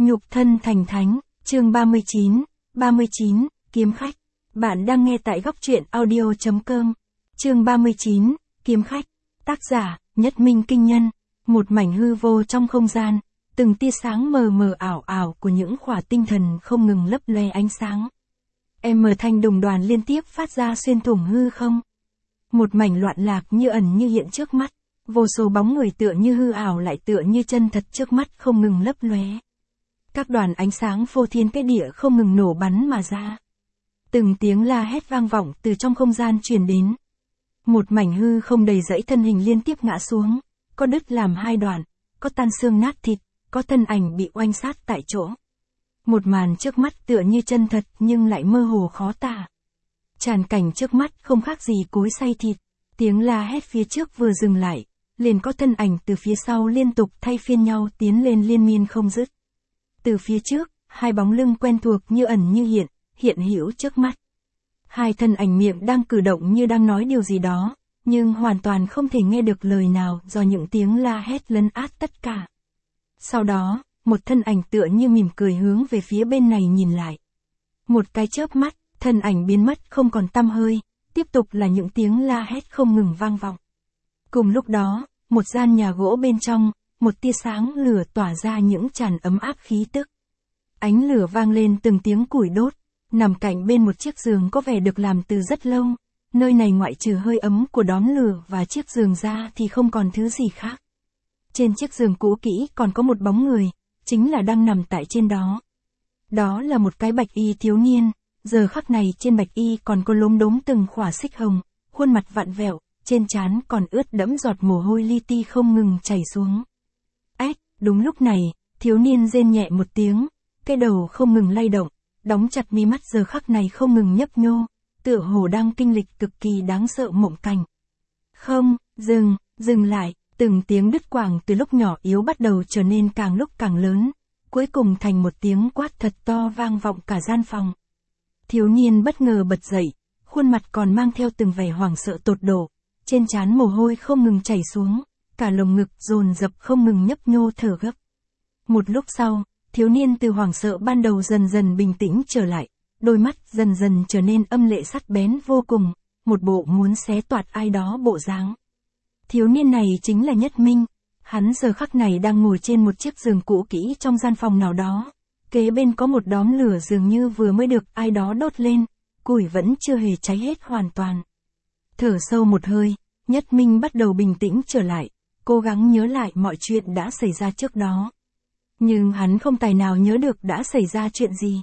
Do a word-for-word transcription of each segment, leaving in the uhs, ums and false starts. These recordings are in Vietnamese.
Nhục thân thành thánh, chương ba mươi chín, ba mươi chín, kiếm khách. Bạn đang nghe tại góc truyện audio chấm com. Chương ba mươi chín, kiếm khách. Tác giả, Nhất Minh Kinh Nhân. Một mảnh hư vô trong không gian, từng tia sáng mờ mờ ảo ảo của những khỏa tinh thần không ngừng lấp loe ánh sáng. M thanh đồng đoàn liên tiếp phát ra xuyên thủng hư không. Một mảnh loạn lạc như ẩn như hiện trước mắt, vô số bóng người tựa như hư ảo lại tựa như chân thật trước mắt không ngừng lấp lóe. Các đoàn ánh sáng phô thiên cái địa không ngừng nổ bắn mà ra. Từng tiếng la hét vang vọng từ trong không gian truyền đến. Một mảnh hư không đầy dẫy thân hình liên tiếp ngã xuống, có đứt làm hai đoạn, có tan xương nát thịt, có thân ảnh bị oanh sát tại chỗ. Một màn trước mắt tựa như chân thật nhưng lại mơ hồ khó tả. Tràn cảnh trước mắt không khác gì cối xay thịt, tiếng la hét phía trước vừa dừng lại, liền có thân ảnh từ phía sau liên tục thay phiên nhau tiến lên liên miên không dứt. Từ phía trước, hai bóng lưng quen thuộc như ẩn như hiện, hiện hữu trước mắt. Hai thân ảnh miệng đang cử động như đang nói điều gì đó, nhưng hoàn toàn không thể nghe được lời nào do những tiếng la hét lấn át tất cả. Sau đó, một thân ảnh tựa như mỉm cười hướng về phía bên này nhìn lại. Một cái chớp mắt, thân ảnh biến mất không còn tăm hơi, tiếp tục là những tiếng la hét không ngừng vang vọng. Cùng lúc đó, một gian nhà gỗ bên trong, một tia sáng lửa tỏa ra những tràn ấm áp khí tức. Ánh lửa vang lên từng tiếng củi đốt, nằm cạnh bên một chiếc giường có vẻ được làm từ rất lâu. Nơi này ngoại trừ hơi ấm của đóm lửa và chiếc giường ra thì không còn thứ gì khác. Trên chiếc giường cũ kỹ còn có một bóng người, chính là đang nằm tại trên đó. Đó là một cái bạch y thiếu niên, giờ khắc này trên bạch y còn có lốm đốm từng khỏa xích hồng, khuôn mặt vặn vẹo, trên trán còn ướt đẫm giọt mồ hôi li ti không ngừng chảy xuống. Ếch, đúng lúc này, thiếu niên rên nhẹ một tiếng, cái đầu không ngừng lay động, đóng chặt mí mắt giờ khắc này không ngừng nhấp nhô, tựa hồ đang kinh lịch cực kỳ đáng sợ mộng cảnh. Không, dừng, dừng lại, từng tiếng đứt quãng từ lúc nhỏ yếu bắt đầu trở nên càng lúc càng lớn, cuối cùng thành một tiếng quát thật to vang vọng cả gian phòng. Thiếu niên bất ngờ bật dậy, khuôn mặt còn mang theo từng vẻ hoảng sợ tột độ, trên trán mồ hôi không ngừng chảy xuống, cả lồng ngực dồn dập không ngừng nhấp nhô thở gấp. Một lúc sau, thiếu niên từ hoảng sợ ban đầu dần dần bình tĩnh trở lại, đôi mắt dần dần trở nên âm lệ sắc bén vô cùng, một bộ muốn xé toạc ai đó bộ dáng. Thiếu niên này chính là Nhất Minh, hắn giờ khắc này đang ngồi trên một chiếc giường cũ kỹ trong gian phòng nào đó, kế bên có một đóm lửa dường như vừa mới được ai đó đốt lên, củi vẫn chưa hề cháy hết hoàn toàn. Thở sâu một hơi, Nhất Minh bắt đầu bình tĩnh trở lại, cố gắng nhớ lại mọi chuyện đã xảy ra trước đó. Nhưng hắn không tài nào nhớ được đã xảy ra chuyện gì.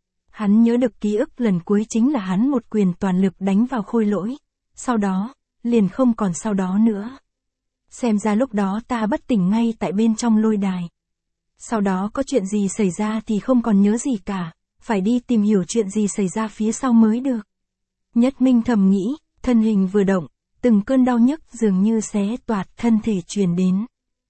Hắn nhớ được ký ức lần cuối chính là hắn một quyền toàn lực đánh vào Khôi Lỗi, sau đó, liền không còn sau đó nữa. Xem ra lúc đó ta bất tỉnh ngay tại bên trong lôi đài. Sau đó có chuyện gì xảy ra thì không còn nhớ gì cả, phải đi tìm hiểu chuyện gì xảy ra phía sau mới được. Nhất Minh thầm nghĩ, thân hình vừa động, từng cơn đau nhức dường như xé toạc thân thể truyền đến.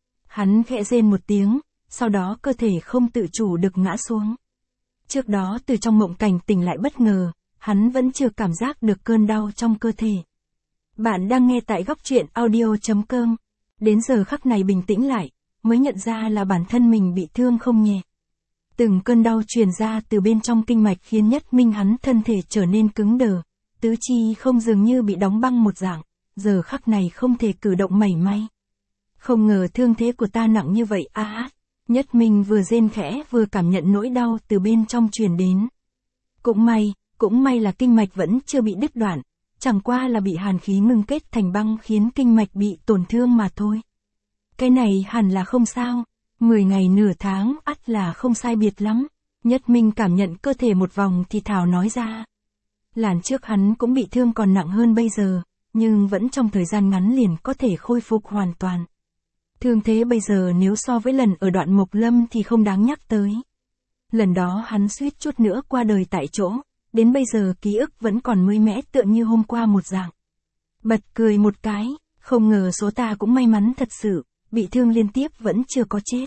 Hắn khẽ rên một tiếng, sau đó cơ thể không tự chủ được ngã xuống. Trước đó từ trong mộng cảnh tỉnh lại bất ngờ, hắn vẫn chưa cảm giác được cơn đau trong cơ thể. Bạn đang nghe tại góc truyện audio chấm com. Đến giờ khắc này bình tĩnh lại, mới nhận ra là bản thân mình bị thương không nhẹ. Từng cơn đau truyền ra từ bên trong kinh mạch khiến Nhất Minh hắn thân thể trở nên cứng đờ, tứ chi không dường như bị đóng băng một dạng, giờ khắc này không thể cử động mảy may. Không ngờ thương thế của ta nặng như vậy a à, Nhất Minh vừa rên khẽ vừa cảm nhận nỗi đau từ bên trong truyền đến. Cũng may, cũng may là kinh mạch vẫn chưa bị đứt đoạn, chẳng qua là bị hàn khí ngưng kết thành băng khiến kinh mạch bị tổn thương mà thôi. Cái này hẳn là không sao, mười ngày nửa tháng ắt là không sai biệt lắm. Nhất Minh cảm nhận cơ thể một vòng thì thào nói ra. Lần trước hắn cũng bị thương còn nặng hơn bây giờ, nhưng vẫn trong thời gian ngắn liền có thể khôi phục hoàn toàn. Thương thế bây giờ nếu so với lần ở đoạn Mộc Lâm thì không đáng nhắc tới. Lần đó hắn suýt chút nữa qua đời tại chỗ, đến bây giờ ký ức vẫn còn mới mẻ tựa như hôm qua một dạng. Bật cười một cái, không ngờ số ta cũng may mắn thật sự, bị thương liên tiếp vẫn chưa có chết.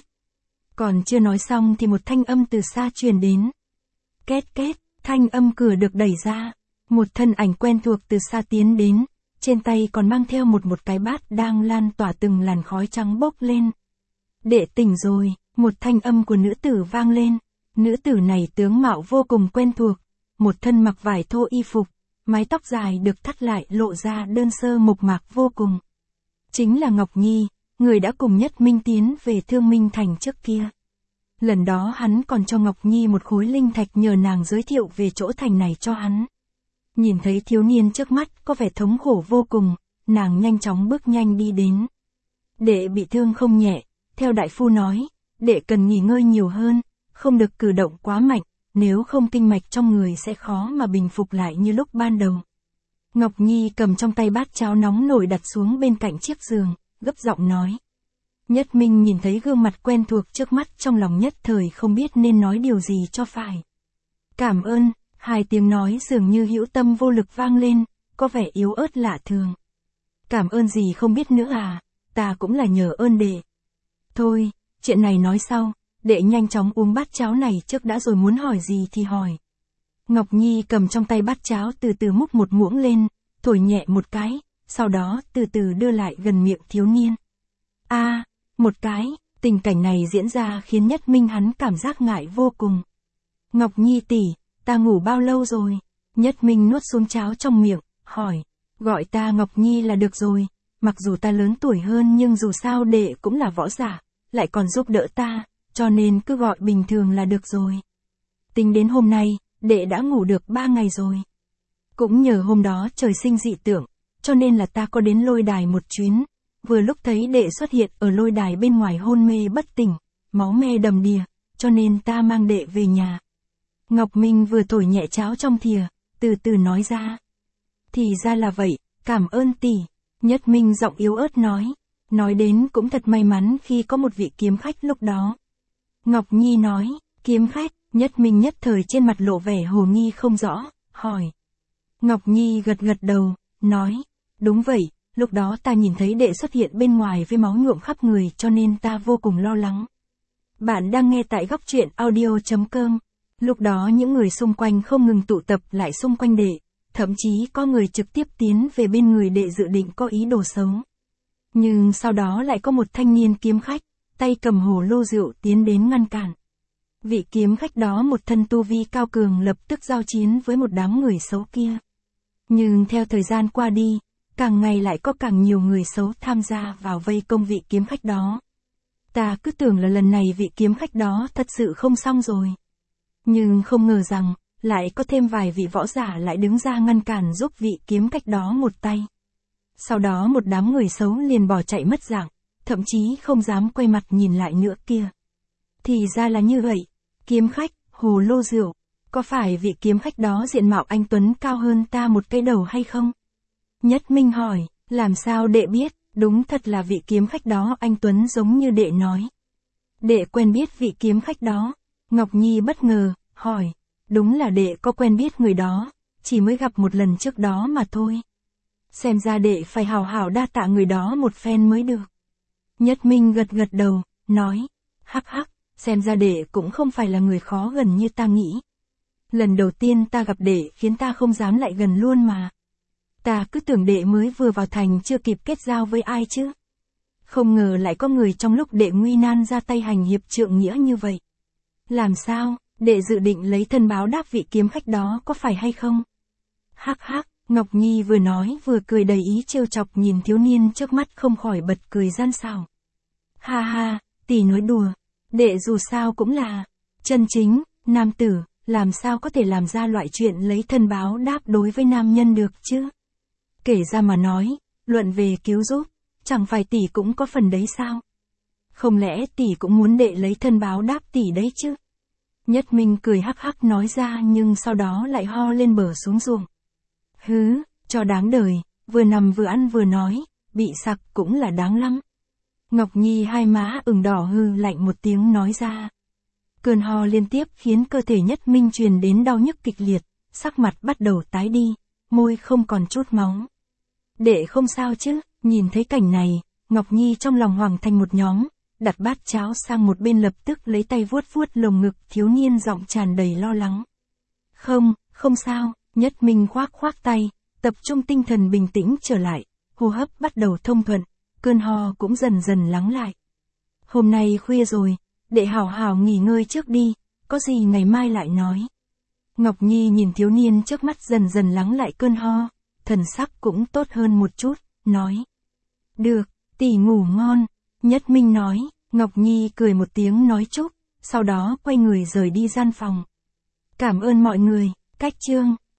Còn chưa nói xong thì một thanh âm từ xa truyền đến. Két két, thanh âm cửa được đẩy ra, một thân ảnh quen thuộc từ xa tiến đến. Trên tay còn mang theo một một cái bát đang lan tỏa từng làn khói trắng bốc lên. Đệ tỉnh rồi, Một thanh âm của nữ tử vang lên. Nữ tử này tướng mạo vô cùng quen thuộc. Một thân mặc vải thô y phục, mái tóc dài được thắt lại lộ ra đơn sơ mộc mạc vô cùng. Chính là Ngọc Nhi, người đã cùng Nhất Minh tiến về Thương Minh Thành trước kia. Lần đó hắn còn cho Ngọc Nhi một khối linh thạch nhờ nàng giới thiệu về chỗ thành này cho hắn. Nhìn thấy thiếu niên trước mắt có vẻ thống khổ vô cùng, nàng nhanh chóng bước nhanh đi đến. Đệ bị thương không nhẹ, theo đại phu nói, đệ cần nghỉ ngơi nhiều hơn, không được cử động quá mạnh, nếu không kinh mạch trong người sẽ khó mà bình phục lại như lúc ban đầu. Ngọc Nhi cầm trong tay bát cháo nóng nổi đặt xuống bên cạnh chiếc giường, gấp giọng nói. Nhất Minh nhìn thấy gương mặt quen thuộc trước mắt trong lòng nhất thời không biết nên nói điều gì cho phải. Cảm ơn, hai tiếng nói dường như hữu tâm vô lực vang lên, có vẻ yếu ớt lạ thường. Cảm ơn gì không biết nữa à, ta cũng là nhờ ơn đệ. Thôi, chuyện này nói sau, đệ nhanh chóng uống bát cháo này trước đã rồi muốn hỏi gì thì hỏi. Ngọc Nhi cầm trong tay bát cháo từ từ múc một muỗng lên, thổi nhẹ một cái, sau đó từ từ đưa lại gần miệng thiếu niên. A, à, một cái, tình cảnh này diễn ra khiến Nhất Minh hắn cảm giác ngại vô cùng. Ngọc Nhi tỷ, ta ngủ bao lâu rồi? Nhất Minh nuốt xuống cháo trong miệng, hỏi, gọi ta Ngọc Nhi là được rồi, mặc dù ta lớn tuổi hơn nhưng dù sao đệ cũng là võ giả, lại còn giúp đỡ ta, cho nên cứ gọi bình thường là được rồi. Tính đến hôm nay, đệ đã ngủ được ba ngày rồi. Cũng nhờ hôm đó trời sinh dị tượng, cho nên là ta có đến lôi đài một chuyến, vừa lúc thấy đệ xuất hiện ở lôi đài bên ngoài hôn mê bất tỉnh, máu me đầm đìa, cho nên ta mang đệ về nhà. Ngọc Minh vừa thổi nhẹ cháo trong thìa, từ từ nói ra. Thì ra là vậy, cảm ơn tỷ. Nhất Minh giọng yếu ớt nói. Nói đến cũng thật may mắn khi có một vị kiếm khách lúc đó. Ngọc Nhi nói, kiếm khách, Nhất Minh nhất thời trên mặt lộ vẻ hồ nghi không rõ, hỏi. Ngọc Nhi gật gật đầu, nói, đúng vậy, lúc đó ta nhìn thấy đệ xuất hiện bên ngoài với máu nhuộm khắp người cho nên ta vô cùng lo lắng. Bạn đang nghe tại góc truyện audio chấm com. Lúc đó những người xung quanh không ngừng tụ tập lại xung quanh đệ, thậm chí có người trực tiếp tiến về bên người đệ dự định có ý đồ xấu. Nhưng sau đó lại có một thanh niên kiếm khách, tay cầm hồ lô rượu tiến đến ngăn cản. Vị kiếm khách đó một thân tu vi cao cường lập tức giao chiến với một đám người xấu kia. Nhưng theo thời gian qua đi, càng ngày lại có càng nhiều người xấu tham gia vào vây công vị kiếm khách đó. Ta cứ tưởng là lần này vị kiếm khách đó thật sự không xong rồi. Nhưng không ngờ rằng, lại có thêm vài vị võ giả lại đứng ra ngăn cản giúp vị kiếm khách đó một tay. Sau đó một đám người xấu liền bỏ chạy mất dạng, thậm chí không dám quay mặt nhìn lại nữa kia. Thì ra là như vậy, kiếm khách, hồ lô rượu, có phải vị kiếm khách đó diện mạo anh Tuấn cao hơn ta một cái đầu hay không? Nhất Minh hỏi, làm sao đệ biết, đúng thật là vị kiếm khách đó anh Tuấn giống như đệ nói. Đệ quen biết vị kiếm khách đó. Ngọc Nhi bất ngờ, hỏi, đúng là đệ có quen biết người đó, chỉ mới gặp một lần trước đó mà thôi. Xem ra đệ phải hào hào đa tạ người đó một phen mới được. Nhất Minh gật gật đầu, nói, hắc hắc, xem ra đệ cũng không phải là người khó gần như ta nghĩ. Lần đầu tiên ta gặp đệ khiến ta không dám lại gần luôn mà. Ta cứ tưởng đệ mới vừa vào thành chưa kịp kết giao với ai chứ. Không ngờ lại có người trong lúc đệ nguy nan ra tay hành hiệp trượng nghĩa như vậy. Làm sao, đệ dự định lấy thân báo đáp vị kiếm khách đó có phải hay không? Hắc hắc, Ngọc Nhi vừa nói vừa cười đầy ý trêu chọc nhìn thiếu niên trước mắt không khỏi bật cười gian xảo. Ha ha, tỷ nói đùa, đệ dù sao cũng là chân chính, nam tử, làm sao có thể làm ra loại chuyện lấy thân báo đáp đối với nam nhân được chứ? Kể ra mà nói, luận về cứu giúp, chẳng phải tỷ cũng có phần đấy sao? Không lẽ tỷ cũng muốn đệ lấy thân báo đáp tỷ đấy chứ? Nhất Minh cười hắc hắc nói ra nhưng sau đó lại ho lên bờ xuống ruộng. Hứ, cho đáng đời, vừa nằm vừa ăn vừa nói, bị sặc cũng là đáng lắm. Ngọc Nhi hai má ửng đỏ hư lạnh một tiếng nói ra. Cơn ho liên tiếp khiến cơ thể Nhất Minh truyền đến đau nhức kịch liệt, sắc mặt bắt đầu tái đi, môi không còn chút máu. Đệ không sao chứ, nhìn thấy cảnh này, Ngọc Nhi trong lòng hoảng thành một nhóm, đặt bát cháo sang một bên lập tức lấy tay vuốt vuốt lồng ngực thiếu niên giọng tràn đầy lo lắng. Không, không sao, Nhất Minh khoác khoác tay, tập trung tinh thần bình tĩnh trở lại, hô hấp bắt đầu thông thuận, cơn ho cũng dần dần lắng lại. Hôm nay khuya rồi, đệ hảo hảo nghỉ ngơi trước đi, có gì ngày mai lại nói. Ngọc Nhi nhìn thiếu niên trước mắt dần dần lắng lại cơn ho, thần sắc cũng tốt hơn một chút, nói. Được, tỷ ngủ ngon, Nhất Minh nói, Ngọc Nhi cười một tiếng nói chúc, sau đó quay người rời đi gian phòng. Cảm ơn mọi người, cách chương.